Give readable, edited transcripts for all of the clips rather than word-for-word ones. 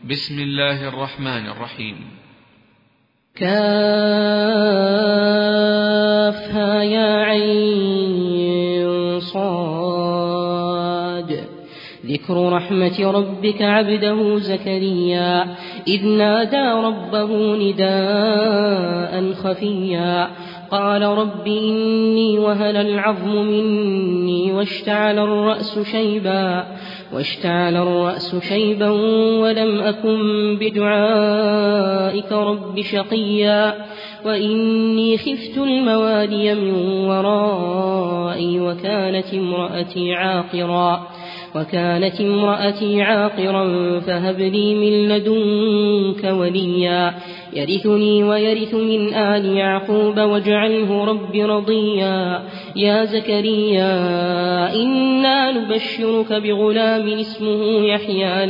بسم الله الرحمن الرحيم. كافها يا عين صاد. ذكر رحمة ربك عبده زكريا إذ نادى ربه نداء خفيا قال رب إني وهن العظم مني واشتعل الرأس شيبا ولم أكن بدعائك رب شقيا وإني خفت الموالي من ورائي وكانت امرأتي عاقرا فهب لي من لدنك وليا يرثني ويرث من آل يعقوب واجعله رب رضيا يا زكريا إنا نبشرك بغلام اسمه يحيى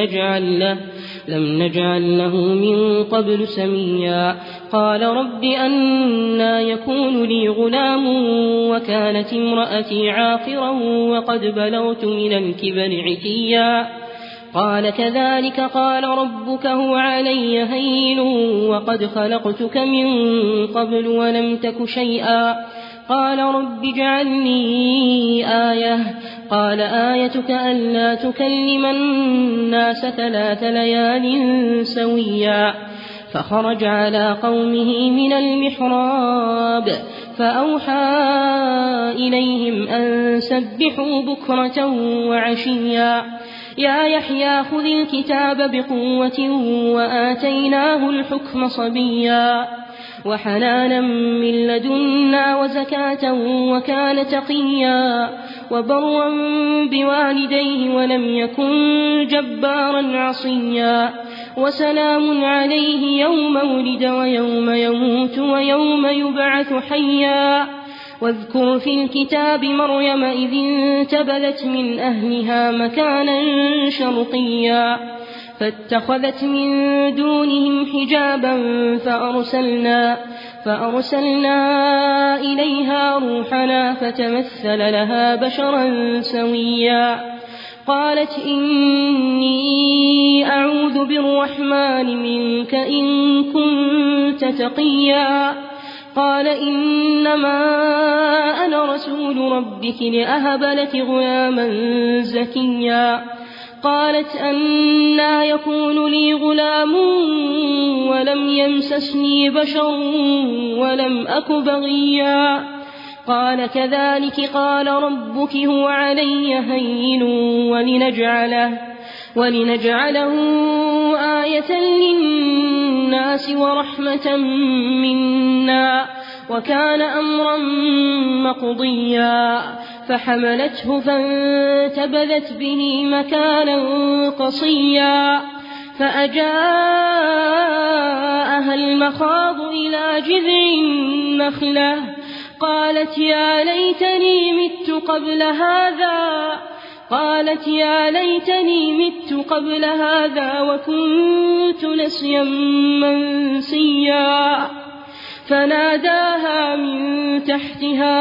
لم نجعل له من قبل سميا قال رب أنى يكون لي غلام وكانت امرأتي عاقرا وقد بلغت من الكبر عتيا قال كذلك قال ربك هو علي هين وقد خلقتك من قبل ولم تك شيئا قال رب اجعلني آية قال آيتك ألا تكلم الناس 3 ليال سويا فخرج على قومه من المحراب فأوحى إليهم أن سبحوا بكرة وعشيا يا يحيى خذ الكتاب بقوة وآتيناه الحكم صبيا وحنانا من لدنا وزكاة وكان تقيا وبرا بوالديه ولم يكن جبارا عصيا وسلام عليه يوم ولد ويوم يموت ويوم يبعث حيا واذكر في الكتاب مريم إذ انتبذت من أهلها مكانا شرقيا فاتخذت من دونهم حجابا فأرسلنا إليها روحنا فتمثل لها بشرا سويا قالت إني أعوذ بالرحمن منك إن كنت تقيا قال إنما أنا رسول ربك لأهب لك غلاما زكيا قالت أنى يكون لي غلام ولم يمسسني بشر ولم أك بغيا قال كذلك قال ربك هو علي هين ولنجعله آية للناس ورحمة منا وكان أمرا مقضيا فحملته فانتبذت به مكانا قصيا فأجاءها المخاض إلى جذع النخلة قالت يا ليتني مت قبل هذا وكنت نسيا منسيا فناداها من تحتها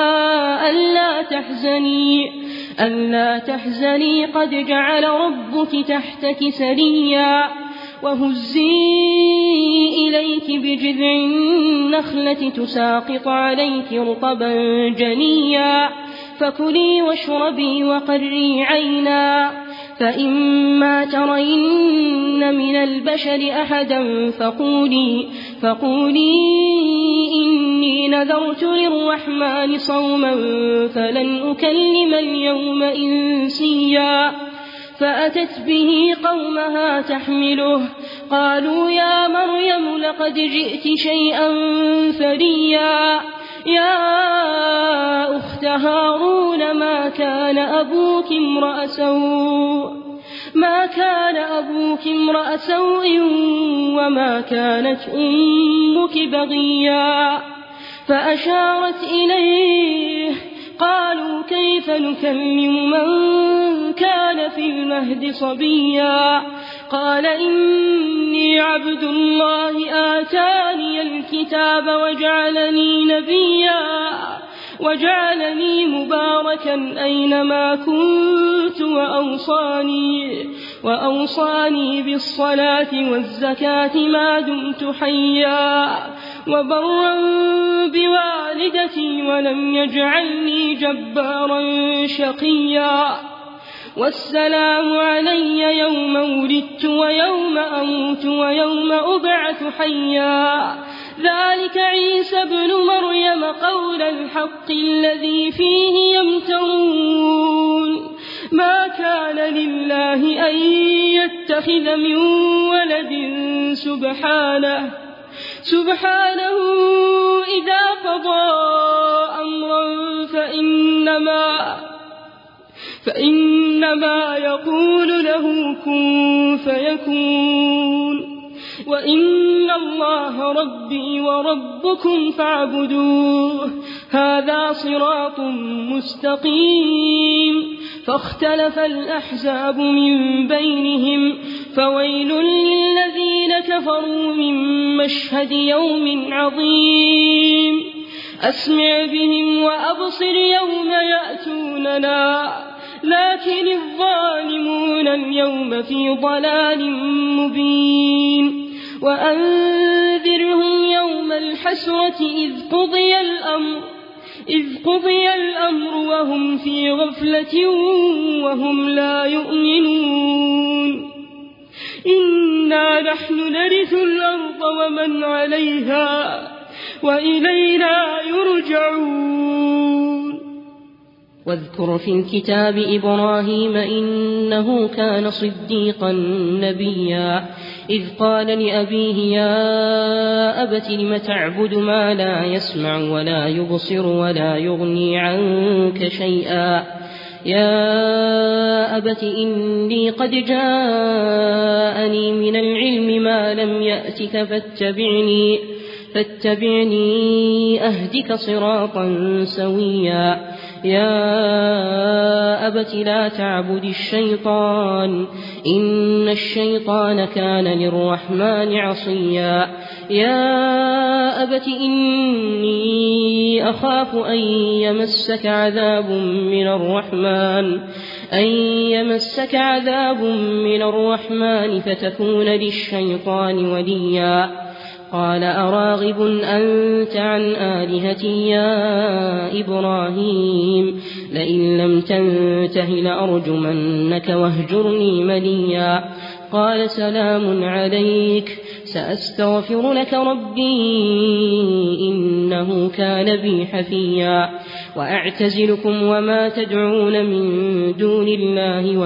ألا تحزني قد جعل ربك تحتك سريا وهزي إليك بجذع النخلة تساقط عليك رطبا جنيا فكلي واشربي وقري عينا فإما ترين من البشر أحدا فقولي إني نذرت للرحمن صوما فلن أكلم اليوم إنسيا فأتت به قومها تحمله قالوا يا مريم لقد جئت شيئا فريا يا أخت هارون ما كان أبوك امرأ سوء وما كانت أمك بغيا فأشارت إليه قالوا كيف نكلم من كان في المهد صبيا قال إني عبد الله آتاني الكتاب وجعلني نبيا وجعلني مباركا أينما كنت وأوصاني بالصلاة والزكاة ما دمت حيا وبرا بوالدتي ولم يجعلني جبارا شقيا والسلام علي يوم ولدت ويوم أموت ويوم أبعث حيا ذلك عيسى ابن مريم قول الحق الذي فيه يمترون ما كان لله أن يتخذ من ولد سبحانه إذا قضى أمرا فإنما يقول له كن فيكون وإن الله ربي وربكم فاعبدوه هذا صراط مستقيم فاختلف الأحزاب من بينهم فويل للذين كفروا من مشهد يوم عظيم أسمع بهم وأبصر يوم يأتوننا لكن الظالمون اليوم في ضلال مبين وأنذرهم يوم الحسرة إذ قضي الأمر وهم في غفلة وهم لا يؤمنون إنا نحن نرث الأرض ومن عليها وإلينا يرجعون واذكر في الكتاب إبراهيم إنه كان صديقا نبيا إذ قال لأبيه يا أبت لم تعبد ما لا يسمع ولا يبصر ولا يغني عنك شيئا يا أبت إني قد جاءني من العلم ما لم يأتك فاتبعني أهدك صراطا سويا يا أبت لا تعبد الشيطان إن الشيطان كان للرحمن عصيا يا أبت إني أخاف أن يمسك عذاب من الرحمن فتكون للشيطان وليا قال أراغب أنت عن آلهتي يا إبراهيم لئن لم تنته لأرجمنك واهجرني مليا قال سلام عليك سأستغفر لك ربي إنه كان بي حفيا وأعتزلكم وما تدعون من دون الله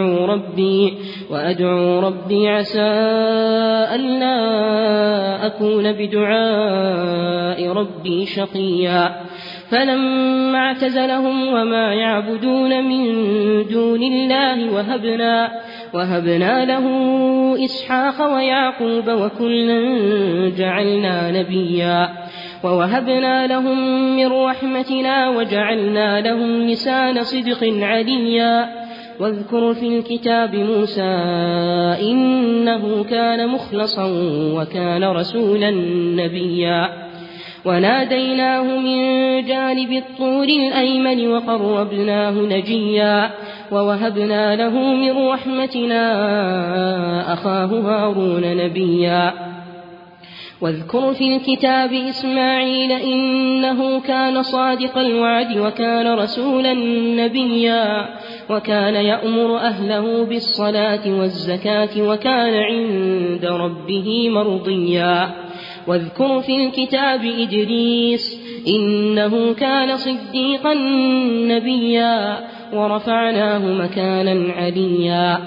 وأدعو ربي عسى ألا أكون بدعاء ربي شقيا فلما اعتزلهم وما يعبدون من دون الله وهبنا له إسحاق ويعقوب وكلا جعلنا نبيا ووهبنا لهم من رحمتنا وجعلنا لهم لسان صدق عليا واذكر في الكتاب موسى إنه كان مخلصا وكان رسولا نبيا وناديناه من جانب الطور الأيمن وقربناه نجيا ووهبنا له من رحمتنا أخاه هارون نبيا واذكر في الكتاب إسماعيل إنه كان صادق الوعد وكان رسولا نبيا وكان يأمر أهله بالصلاة والزكاة وكان عند ربه مرضيا واذكر في الكتاب إدريس إنه كان صديقا نبيا ورفعناه مكانا عليا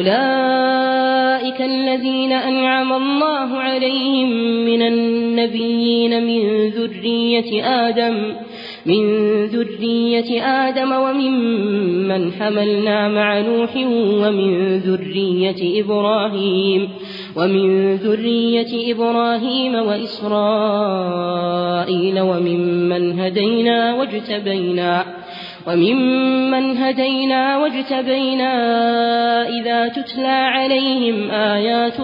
أولئك الذين أنعم الله عليهم من النبيين من ذرية آدم وممن حملنا مع نوح ومن ذرية إبراهيم وإسرائيل وممن هدينا واجتبينا إذا تتلى عليهم آيات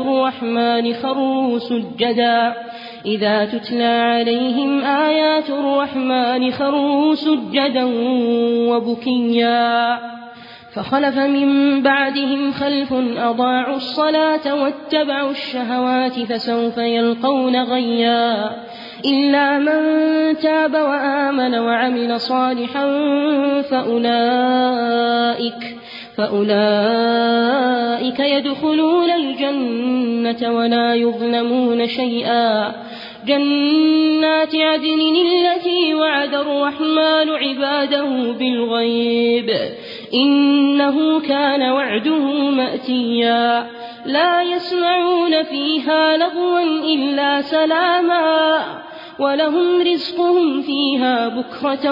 الرحمن خروا سجدا وبكيا فخلف من بعدهم خلف أضاعوا الصلاة واتبعوا الشهوات فسوف يلقون غيا إلا من تاب وآمن وعمل صالحا فأولئك يدخلون الجنة ولا يظلمون شيئا جنات عدن التي وعد الرحمن عباده بالغيب إنه كان وعده مأتيا لا يسمعون فيها لغوا إلا سلاما ولهم رزقهم فيها بكرة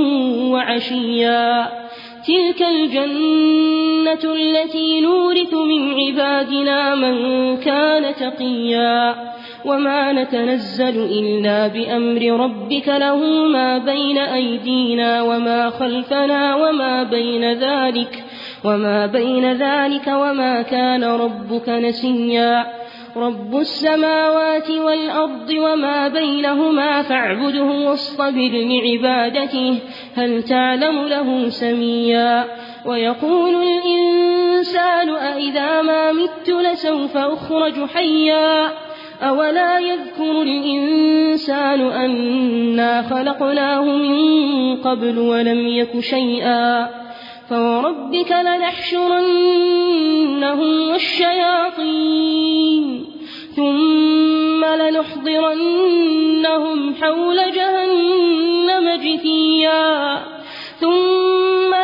وعشيا تلك الجنة التي نورث من عبادنا من كان تقيا وما نتنزل إلا بأمر ربك له ما بين أيدينا وما خلفنا وما بين ذلك وما كان ربك نسيا رب السماوات والأرض وما بينهما فاعبده واصطبر لعبادته هل تعلم له سميا ويقول الإنسان أإذا ما مت لسوف أخرج حيا أولا يذكر الإنسان أنا خلقناه من قبل ولم يك شيئا فوربك لنحشرنهم والشياطين ثم لنحضرنهم حول جهنم جثيا ثم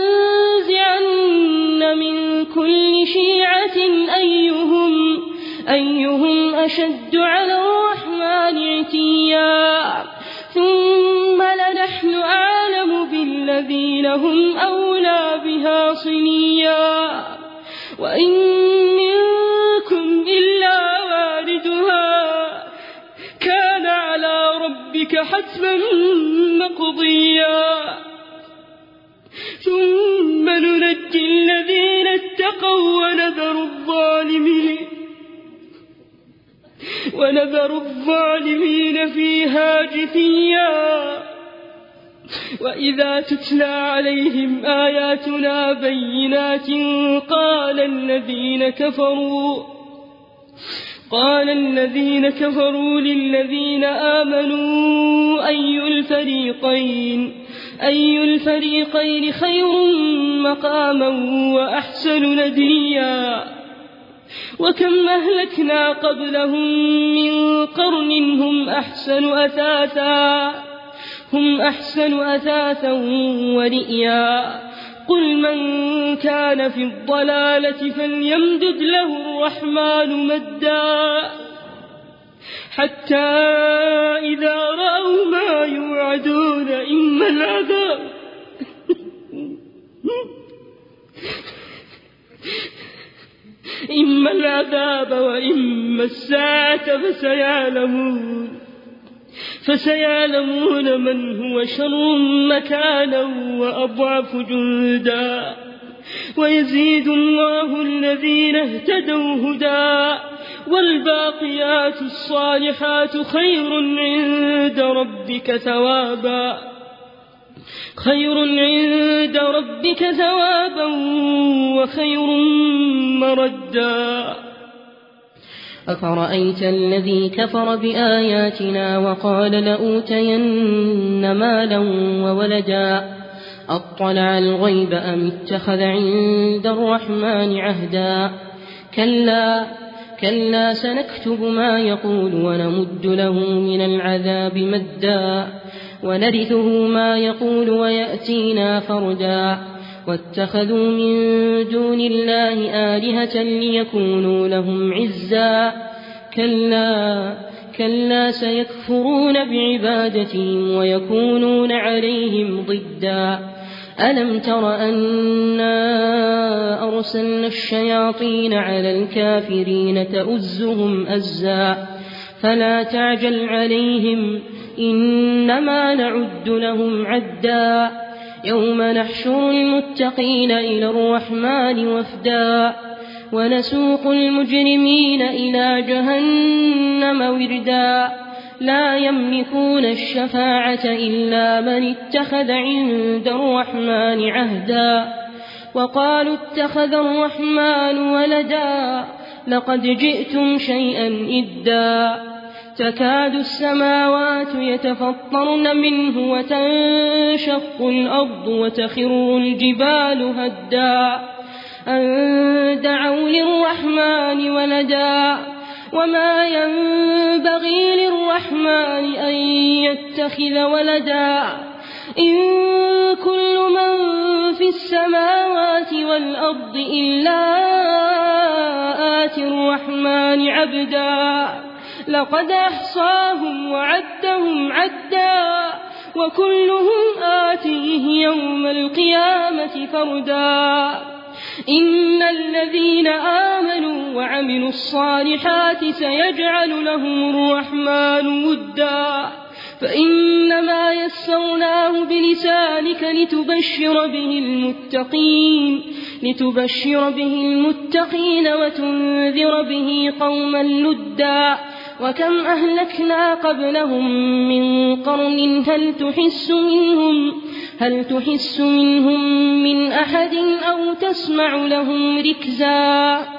لننزعن من كل شيعة أيهم أشد على الرحمن عتيا ثم لنحن أعلم بالذين هم أولى بها صليا وإن منكم إلا واردها كان على ربك حتما مقضيا ثم ننجي الذين اتقوا ونذر الظالمين فيها جثيا وإذا تتلى عليهم آياتنا بينات قال الذين كفروا للذين آمنوا أي الفريقين خير مقاما وأحسن نديا وكم أهلكنا قبلهم من قرن هم أحسن أثاثا ورئيا قل من كان في الضلالة فليمدد له الرحمن مدا حتى إذا رأوا ما يوعدون إما العذاب وإما الساعة فسيعلمون من هو شر مكانا وأضعف جندا ويزيد الله الذين اهتدوا هدى والباقيات الصالحات خير عند ربك ثوابا وخير مردا أفرأيت الذي كفر بآياتنا وقال لأوتين مالا وولدا أطلع الغيب أم اتخذ عند الرحمن عهدا كلا سنكتب ما يقول ونمد له من العذاب مدا ونرثه ما يقول ويأتينا فردا واتخذوا من دون الله آلهة ليكونوا لهم عزا كلا سيكفرون بعبادتهم ويكونون عليهم ضدا ألم تر أنا أرسلنا الشياطين على الكافرين تؤزهم أزا فلا تعجل عليهم إنما نعد لهم عدا يوم نحشر المتقين إلى الرحمن وفدا ونسوق المجرمين إلى جهنم وردا لا يملكون الشفاعة إلا من اتخذ عند الرحمن عهدا وقالوا اتخذ الرحمن ولدا لقد جئتم شيئا إدا تكاد السماوات يتفطرن منه وتنشق الأرض وتخر الجبال هدا أن دعوا للرحمن ولدا وما ينبغي للرحمن أن يتخذ ولدا إن كل من في السماوات والأرض إلا آتي الرحمن عبدا لقد أحصاهم وعدهم عدا وكلهم آتيه يوم القيامة فردا إن الذين آمنوا وعملوا الصالحات سيجعل لهم الرحمن ودا فإنما يسرناه بلسانك لتبشر به المتقين وتنذر به قوما لدا وكم أهلكنا قبلهم من قرن هل تحس منهم من أحد أو تسمع لهم ركزا